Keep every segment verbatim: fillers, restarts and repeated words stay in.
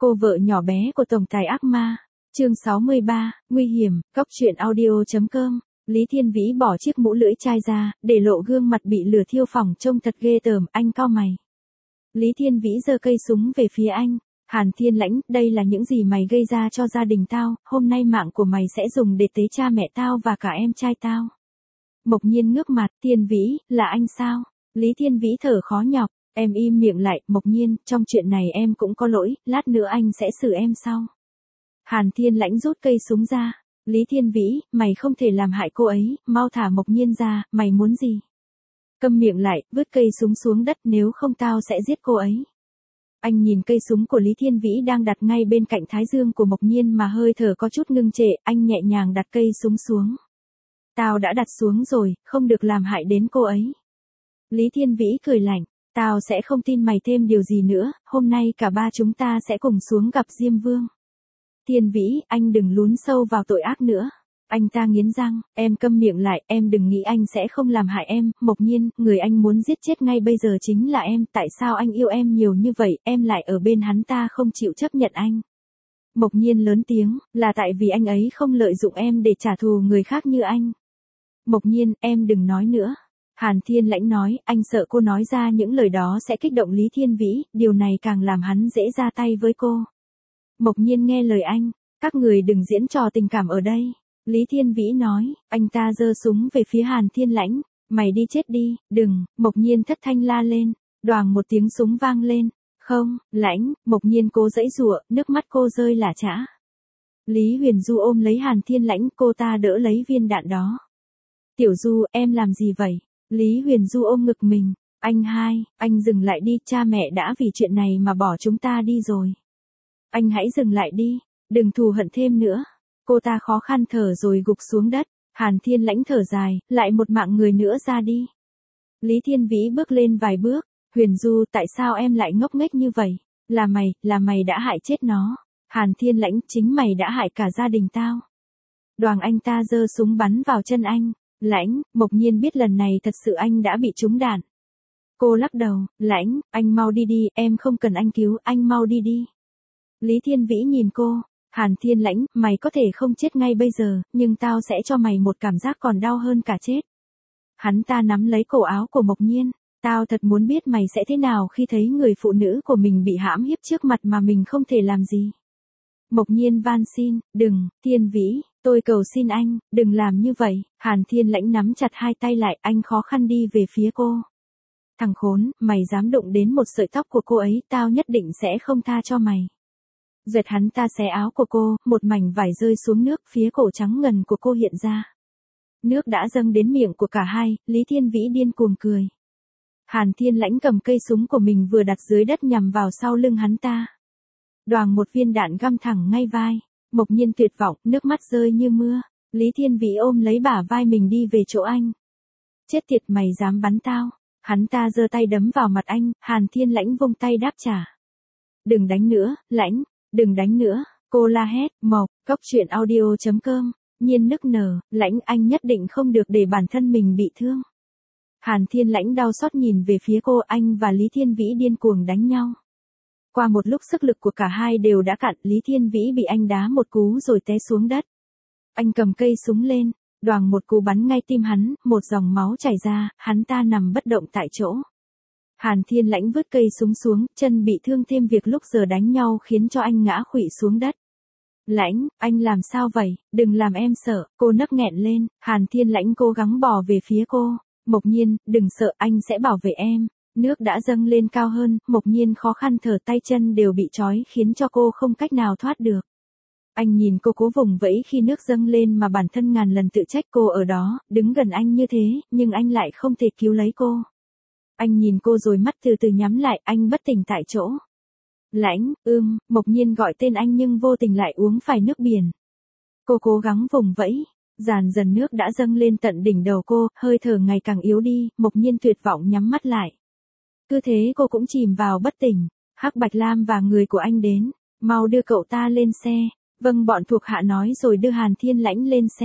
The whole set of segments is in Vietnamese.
Cô vợ nhỏ bé của tổng tài ác ma. Chương sáu mươi ba, nguy hiểm, góc truyện audio chấm com. Lý Thiên Vĩ bỏ chiếc mũ lưỡi chai ra, để lộ gương mặt bị lửa thiêu phỏng trông thật ghê tởm, anh cau mày. Lý Thiên Vĩ giơ cây súng về phía anh. Hàn Thiên Lãnh, đây là những gì mày gây ra cho gia đình tao, hôm nay mạng của mày sẽ dùng để tế cha mẹ tao và cả em trai tao. Mộc Nhiên ngước mặt, Thiên Vĩ, là anh sao? Lý Thiên Vĩ thở khó nhọc, em im miệng lại, Mộc Nhiên, trong chuyện này em cũng có lỗi, lát nữa anh sẽ xử em sau. Hàn Thiên Lãnh rút cây súng ra. Lý Thiên Vĩ, mày không thể làm hại cô ấy, mau thả Mộc Nhiên ra, mày muốn gì? Câm miệng lại, vứt cây súng xuống đất, nếu không tao sẽ giết cô ấy. Anh nhìn cây súng của Lý Thiên Vĩ đang đặt ngay bên cạnh thái dương của Mộc Nhiên mà hơi thở có chút ngưng trệ, anh nhẹ nhàng đặt cây súng xuống. Tao đã đặt xuống rồi, không được làm hại đến cô ấy. Lý Thiên Vĩ cười lạnh, tao sẽ không tin mày thêm điều gì nữa, hôm nay cả ba chúng ta sẽ cùng xuống gặp Diêm Vương. Thiên Vĩ, anh đừng lún sâu vào tội ác nữa. Anh ta nghiến răng, em câm miệng lại, em đừng nghĩ anh sẽ không làm hại em, Mộc Nhiên, người anh muốn giết chết ngay bây giờ chính là em, tại sao anh yêu em nhiều như vậy, em lại ở bên hắn ta không chịu chấp nhận anh. Mộc Nhiên lớn tiếng, là tại vì anh ấy không lợi dụng em để trả thù người khác như anh. Mộc Nhiên, em đừng nói nữa. Hàn Thiên Lãnh nói, anh sợ cô nói ra những lời đó sẽ kích động Lý Thiên Vĩ, điều này càng làm hắn dễ ra tay với cô. Mộc Nhiên nghe lời anh, các người đừng diễn trò tình cảm ở đây. Lý Thiên Vĩ nói, anh ta giơ súng về phía Hàn Thiên Lãnh, mày đi chết đi, đừng, Mộc Nhiên thất thanh la lên, đoàng một tiếng súng vang lên, không, Lãnh, Mộc Nhiên cố giãy giụa, nước mắt cô rơi lả chã. Lý Huyền Du ôm lấy Hàn Thiên Lãnh, cô ta đỡ lấy viên đạn đó. Tiểu Du, em làm gì vậy? Lý Huyền Du ôm ngực mình, anh hai, anh dừng lại đi, cha mẹ đã vì chuyện này mà bỏ chúng ta đi rồi. Anh hãy dừng lại đi, đừng thù hận thêm nữa. Cô ta khó khăn thở rồi gục xuống đất, Hàn Thiên Lãnh thở dài, lại một mạng người nữa ra đi. Lý Thiên Vĩ bước lên vài bước, Huyền Du, tại sao em lại ngốc nghếch như vậy? Là mày, là mày đã hại chết nó. Hàn Thiên Lãnh, chính mày đã hại cả gia đình tao. Đoàng anh ta giơ súng bắn vào chân anh, Lãnh, Mộc Nhiên biết lần này thật sự anh đã bị trúng đạn. Cô lắc đầu, Lãnh, anh mau đi đi, em không cần anh cứu, anh mau đi đi. Lý Thiên Vĩ nhìn cô. Hàn Thiên Lãnh, mày có thể không chết ngay bây giờ, nhưng tao sẽ cho mày một cảm giác còn đau hơn cả chết. Hắn ta nắm lấy cổ áo của Mộc Nhiên, tao thật muốn biết mày sẽ thế nào khi thấy người phụ nữ của mình bị hãm hiếp trước mặt mà mình không thể làm gì. Mộc Nhiên van xin, đừng, Thiên Vĩ, tôi cầu xin anh, đừng làm như vậy. Hàn Thiên Lãnh nắm chặt hai tay lại, anh khó khăn đi về phía cô. Thằng khốn, mày dám đụng đến một sợi tóc của cô ấy, tao nhất định sẽ không tha cho mày. Giật hắn ta xé áo của cô, một mảnh vải rơi xuống nước, phía cổ trắng ngần của cô hiện ra. Nước đã dâng đến miệng của cả hai, Lý Thiên Vĩ điên cuồng cười. Hàn Thiên Lãnh cầm cây súng của mình vừa đặt dưới đất nhằm vào sau lưng hắn ta. Đoàng một viên đạn găm thẳng ngay vai, Mộc Nhiên tuyệt vọng, nước mắt rơi như mưa. Lý Thiên Vĩ ôm lấy bả vai mình đi về chỗ anh. Chết tiệt, mày dám bắn tao. Hắn ta giơ tay đấm vào mặt anh, Hàn Thiên Lãnh vung tay đáp trả. Đừng đánh nữa, Lãnh. Đừng đánh nữa, cô la hét, Mộc, góc truyện audio chấm com, Nhiên nức nở, Lãnh, anh nhất định không được để bản thân mình bị thương. Hàn Thiên Lãnh đau xót nhìn về phía cô, anh và Lý Thiên Vĩ điên cuồng đánh nhau. Qua một lúc sức lực của cả hai đều đã cạn, Lý Thiên Vĩ bị anh đá một cú rồi té xuống đất. Anh cầm cây súng lên, đoàng một cú bắn ngay tim hắn, một dòng máu chảy ra, hắn ta nằm bất động tại chỗ. Hàn Thiên Lãnh vứt cây súng xuống, chân bị thương thêm việc lúc giờ đánh nhau khiến cho anh ngã khuỵu xuống đất. Lãnh, anh làm sao vậy, đừng làm em sợ, cô nấc nghẹn lên, Hàn Thiên Lãnh cố gắng bò về phía cô, Mộc Nhiên, đừng sợ, anh sẽ bảo vệ em. Nước đã dâng lên cao hơn, Mộc Nhiên khó khăn thở, tay chân đều bị trói khiến cho cô không cách nào thoát được. Anh nhìn cô cố vùng vẫy khi nước dâng lên mà bản thân ngàn lần tự trách cô ở đó, đứng gần anh như thế, nhưng anh lại không thể cứu lấy cô. Anh nhìn cô rồi mắt từ từ nhắm lại, anh bất tỉnh tại chỗ. Lãnh, ưm, Mộc Nhiên gọi tên anh nhưng vô tình lại uống phải nước biển. Cô cố gắng vùng vẫy, dàn dần nước đã dâng lên tận đỉnh đầu cô, hơi thở ngày càng yếu đi, Mộc Nhiên tuyệt vọng nhắm mắt lại. Cứ thế cô cũng chìm vào bất tỉnh. Hắc Bạch Lam và người của anh đến, mau đưa cậu ta lên xe. Vâng, bọn thuộc hạ nói rồi đưa Hàn Thiên Lãnh lên xe.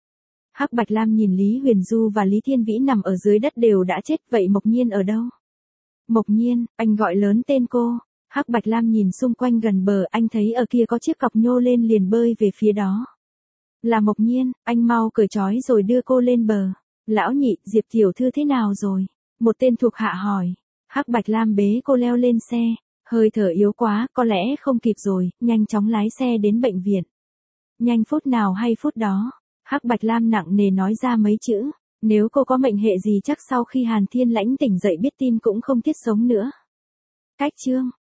Hắc Bạch Lam nhìn Lý Huyền Du và Lý Thiên Vĩ nằm ở dưới đất đều đã chết, vậy Mộc Nhiên ở đâu? Mộc Nhiên, anh gọi lớn tên cô. Hắc Bạch Lam nhìn xung quanh gần bờ, anh thấy ở kia có chiếc cọc nhô lên liền bơi về phía đó. Là Mộc Nhiên, anh mau cởi trói rồi đưa cô lên bờ. Lão nhị, Diệp tiểu thư thế nào rồi? Một tên thuộc hạ hỏi. Hắc Bạch Lam bế cô leo lên xe. Hơi thở yếu quá, có lẽ không kịp rồi, nhanh chóng lái xe đến bệnh viện. Nhanh phút nào hay phút đó. Hắc Bạch Lam nặng nề nói ra mấy chữ. Nếu cô có mệnh hệ gì chắc sau khi Hàn Thiên Lãnh tỉnh dậy biết tin cũng không thiết sống nữa. Cách chương